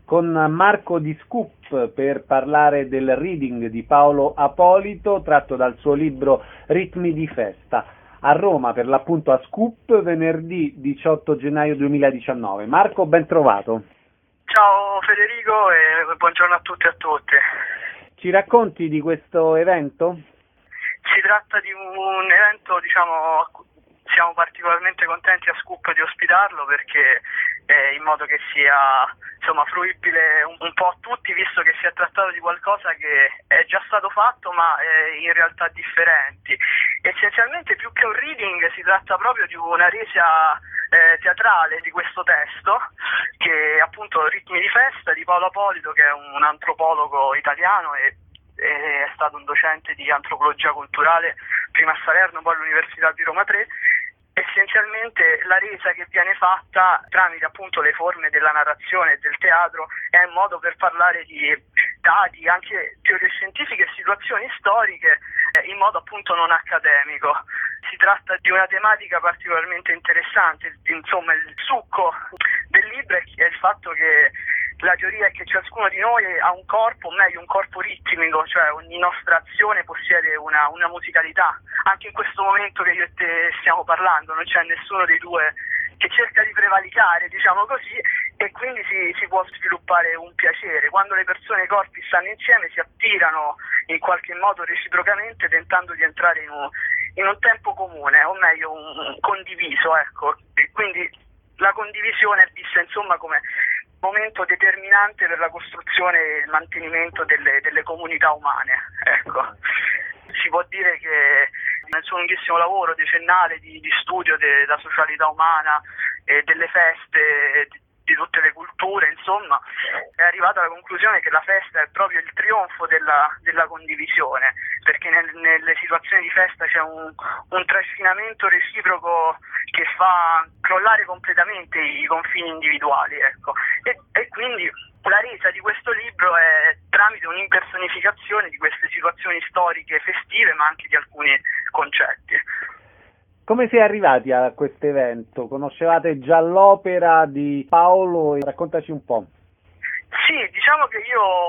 con Marco di Scoop per parlare del reading di Paolo Apolito tratto dal suo libro Ritmi di festa, a Roma, per l'appunto a Scoop, venerdì 18 gennaio 2019. Marco, ben trovato. Ciao Federico e buongiorno a tutti e a tutte. Ci racconti di questo evento? Si tratta di un evento, siamo particolarmente contenti a Scoop di ospitarlo perché in modo che sia fruibile un po' a tutti, visto che si è trattato di qualcosa che è già stato fatto ma in realtà differenti. Essenzialmente, più che un reading, si tratta proprio di una resa teatrale di questo testo, che è appunto Ritmi di festa di Paolo Apolito, che è un antropologo italiano e è stato un docente di antropologia culturale prima a Salerno, poi all'Università di Roma 3. Essenzialmente la resa che viene fatta tramite appunto le forme della narrazione e del teatro è un modo per parlare di dati, anche teorie scientifiche e situazioni storiche in modo appunto non accademico. Si tratta di una tematica particolarmente interessante, insomma il succo del libro è il fatto che la teoria è che ciascuno di noi ha un corpo, o meglio un corpo ritmico, cioè ogni nostra azione possiede una musicalità. Anche in questo momento che io e te stiamo parlando non c'è nessuno dei due che cerca di prevaricare, diciamo così, e quindi si può sviluppare un piacere. Quando le persone e i corpi stanno insieme si attirano in qualche modo reciprocamente, tentando di entrare in un tempo comune, o meglio un condiviso, ecco. E quindi la condivisione è vista insomma come momento determinante per la costruzione e il mantenimento delle comunità umane, ecco. Si può dire che nel suo lunghissimo lavoro decennale di studio della socialità umana e delle feste di tutte le culture, insomma, è arrivato alla conclusione che la festa è proprio il trionfo della condivisione, perché nelle situazioni di festa c'è un trascinamento reciproco che fa crollare completamente i confini individuali, ecco. E quindi la resa di questo libro è tramite un'impersonificazione di queste situazioni storiche festive, ma anche di alcuni concetti. Come si è arrivati a questo evento? Conoscevate già l'opera di Paolo? Raccontaci un po'. Sì, diciamo che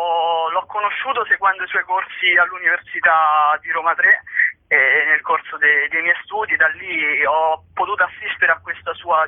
io l'ho conosciuto seguendo i suoi corsi all'Università di Roma 3 e nel corso dei miei studi. Da lì ho potuto assistere a questa sua,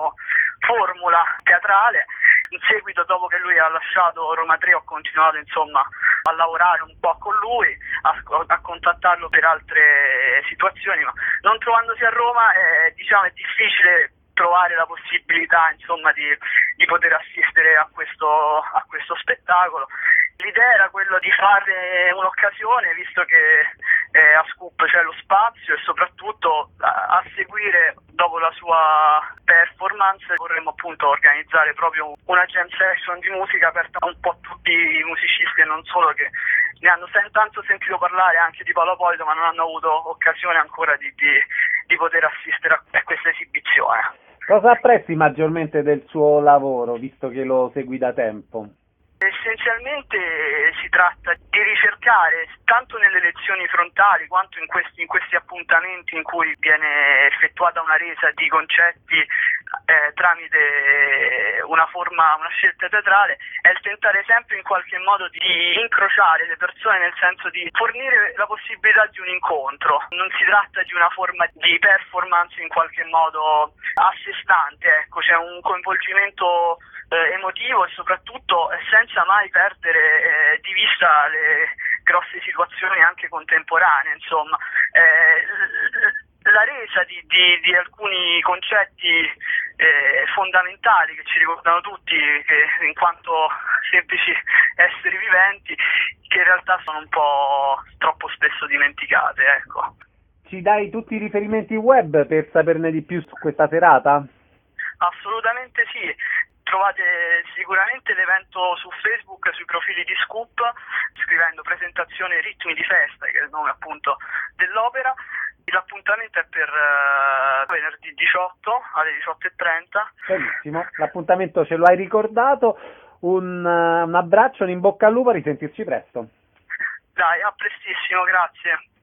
formula teatrale. In seguito, dopo che lui ha lasciato Roma 3, ho continuato insomma a lavorare un po' con lui, a contattarlo per altre situazioni, ma non trovandosi a Roma è difficile trovare la possibilità insomma di poter assistere a questo spettacolo. L'idea era quello di fare un'occasione, visto che a Scoop c'è lo spazio, e soprattutto a seguire dopo la sua performance vorremmo appunto organizzare proprio una jam session di musica aperta un po' a tutti i musicisti e non solo, che ne hanno tanto sentito parlare anche di Paolo Apolito ma non hanno avuto occasione ancora di poter assistere a questa esibizione. Cosa apprezzi maggiormente del suo lavoro, visto che lo segui da tempo? Essenzialmente si tratta di ricercare, tanto nelle lezioni frontali quanto in questi appuntamenti in cui viene effettuata una resa di concetti tramite una scelta teatrale, è il tentare sempre in qualche modo di incrociare le persone, nel senso di fornire la possibilità di un incontro. Non si tratta di una forma di performance in qualche modo a sé stante, ecco, c'è un coinvolgimento emotivo e soprattutto senza mai perdere di vista le grosse situazioni anche contemporanee, insomma. La resa di alcuni concetti fondamentali che ci ricordano tutti, che in quanto semplici esseri viventi, che in realtà sono un po' troppo spesso dimenticate, ecco. Ci dai tutti i riferimenti web per saperne di più su questa serata? Assolutamente sì. Trovate sicuramente l'evento su Facebook, sui profili di Scoop, scrivendo presentazione Ritmi di festa, che è il nome appunto dell'opera. L'appuntamento è per venerdì 18 alle 18:30. Benissimo, l'appuntamento ce lo hai ricordato. Un abbraccio, un in bocca al lupo, a risentirci presto. Dai, a prestissimo, grazie.